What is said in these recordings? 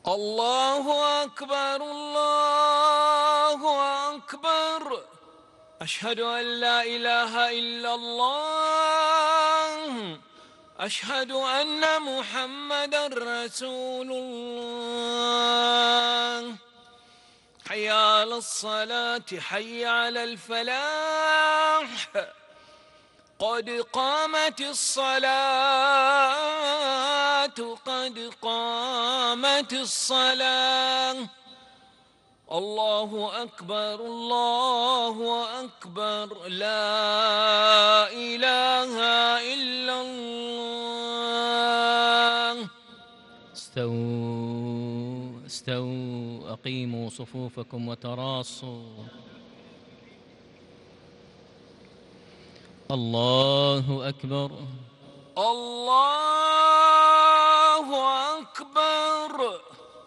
الله أكبر الله أكبر. أشهد أن لا إله إلا الله. أشهد أن محمدًا رسول الله. حي على الصلاة حي على الفلاح. قد قامت الصلاة قد قامت الصلاة. الله أكبر الله أكبر. لا إله إلا الله. استووا استووا، أقيموا صفوفكم وتراصوا. الله أكبر الله أكبر.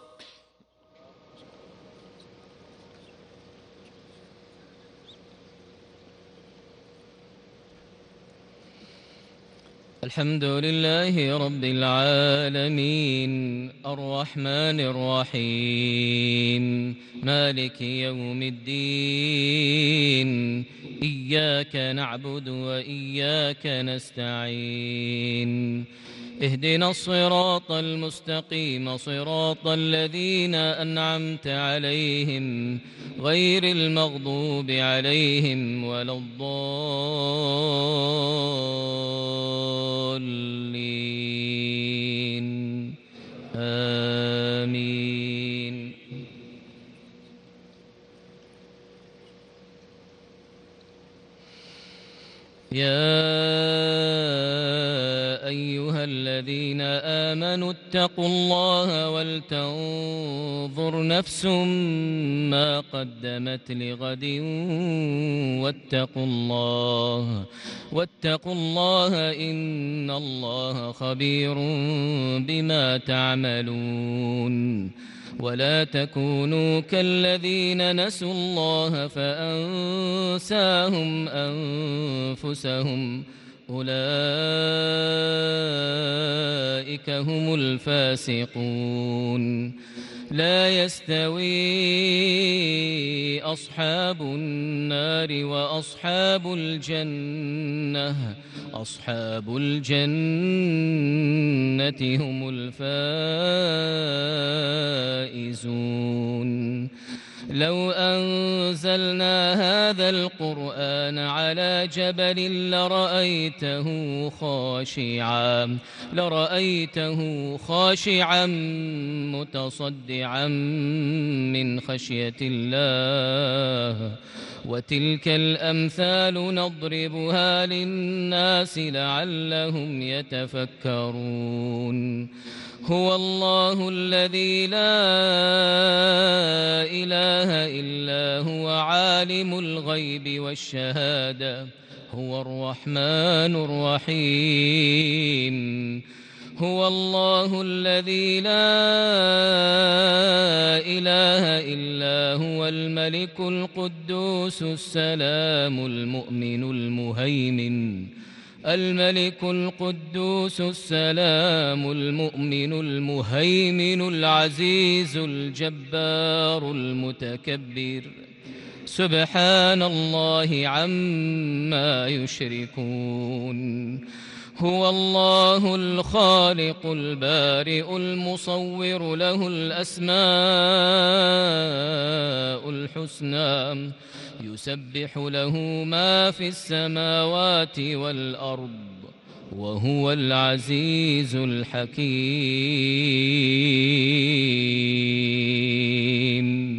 الحمد لله رب العالمين، الرحمن الرحيم، مالك يوم الدين. إياك نعبد وإياك نستعين. اهدنا الصراط المستقيم، صراط الذين أنعمت عليهم غير المغضوب عليهم ولا الضالين. آمين. يا أيها الذين آمنوا اتقوا الله ولتنظر نفس ما قدمت لغد واتقوا الله إن الله خبير بما تعملون. ولا تكونوا كالذين نسوا الله فأنساهم أنفسهم، أولئك هم الفاسقون. لا يستوي أصحاب النار وأصحاب الجنة، أصحاب الجنة هم الفائزون. لو أنزلنا هذا القرآن على جبل لرأيته خاشعا متصدعا من خشية الله. وتلك الأمثال نضربها للناس لعلهم يتفكرون. هو الله الذي لا إله إلا هو عالم الغيب والشهادة، هو الرحمن الرحيم. هو الله الذي لا إله إلا هو الملك القدوس السلام المؤمن المهيمن العزيز الجبار المتكبر. سبحان الله عما يشركون. هو الله الخالق البارئ المصور، له الأسماء الحسنى، يسبح له ما في السماوات والأرض، وهو العزيز الحكيم.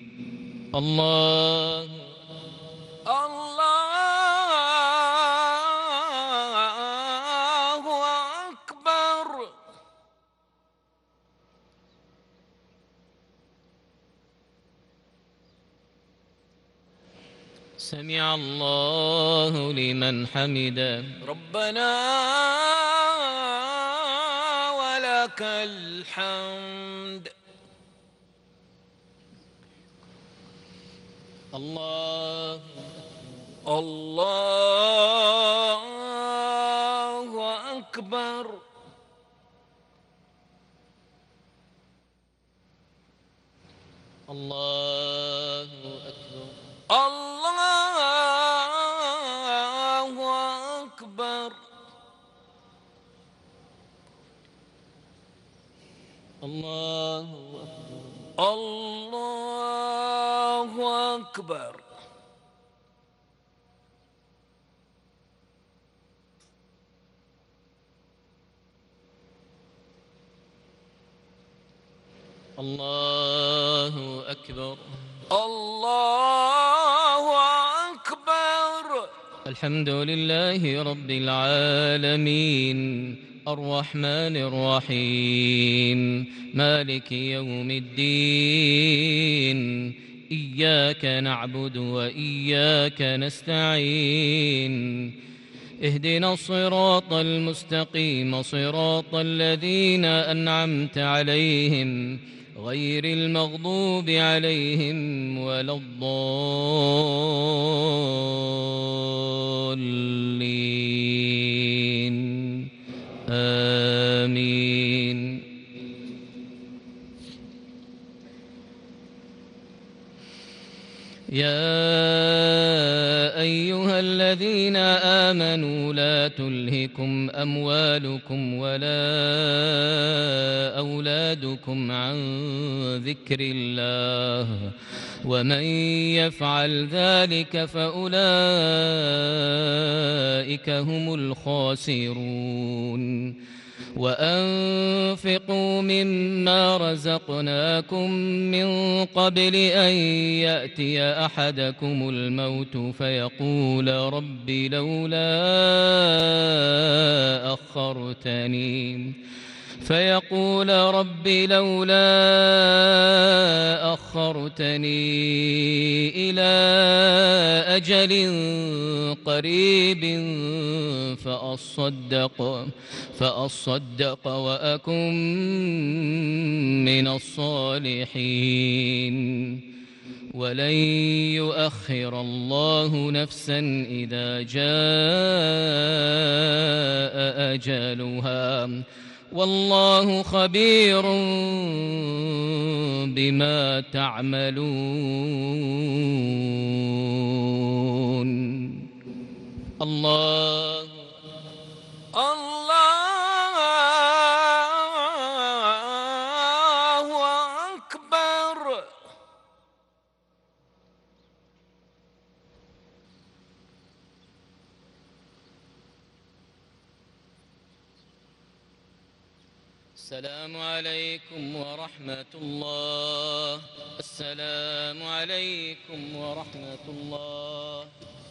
الله أكبر. سمع الله لمن حمده. ربنا ولك الحمد. الله الله أكبر. الله أكبر. الله أكبر. الله أكبر. الله أكبر. الله أكبر. الله أكبر. الحمد لله رب العالمين الرحمن الرحيم مالك يوم الدين إياك نعبد وإياك نستعين اهدنا الصراط المستقيم صراط الذين أنعمت عليهم غير المغضوب عليهم ولا الضالين آمين. يا أيها الذين آمنوا لا تلهكم أموالكم ولا أولادكم عن ذكر الله ومن يفعل ذلك فأولئك هم الخاسرون. وأنفقوا مما رزقناكم من قبل أن يأتي أحدكم الموت فيقول رب لولا أخرتني إلى أجل قريب فأصدق وأكن من الصالحين. ولن يؤخر الله نفسا إذا جاء أجلها والله خبير بما تعملون. الله أكبر. السلام عليكم ورحمة الله. السلام عليكم ورحمة الله.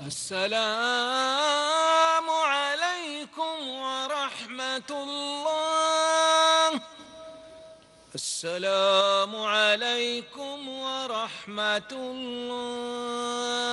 السلام عليكم ورحمة الله. السلام عليكم ورحمة الله.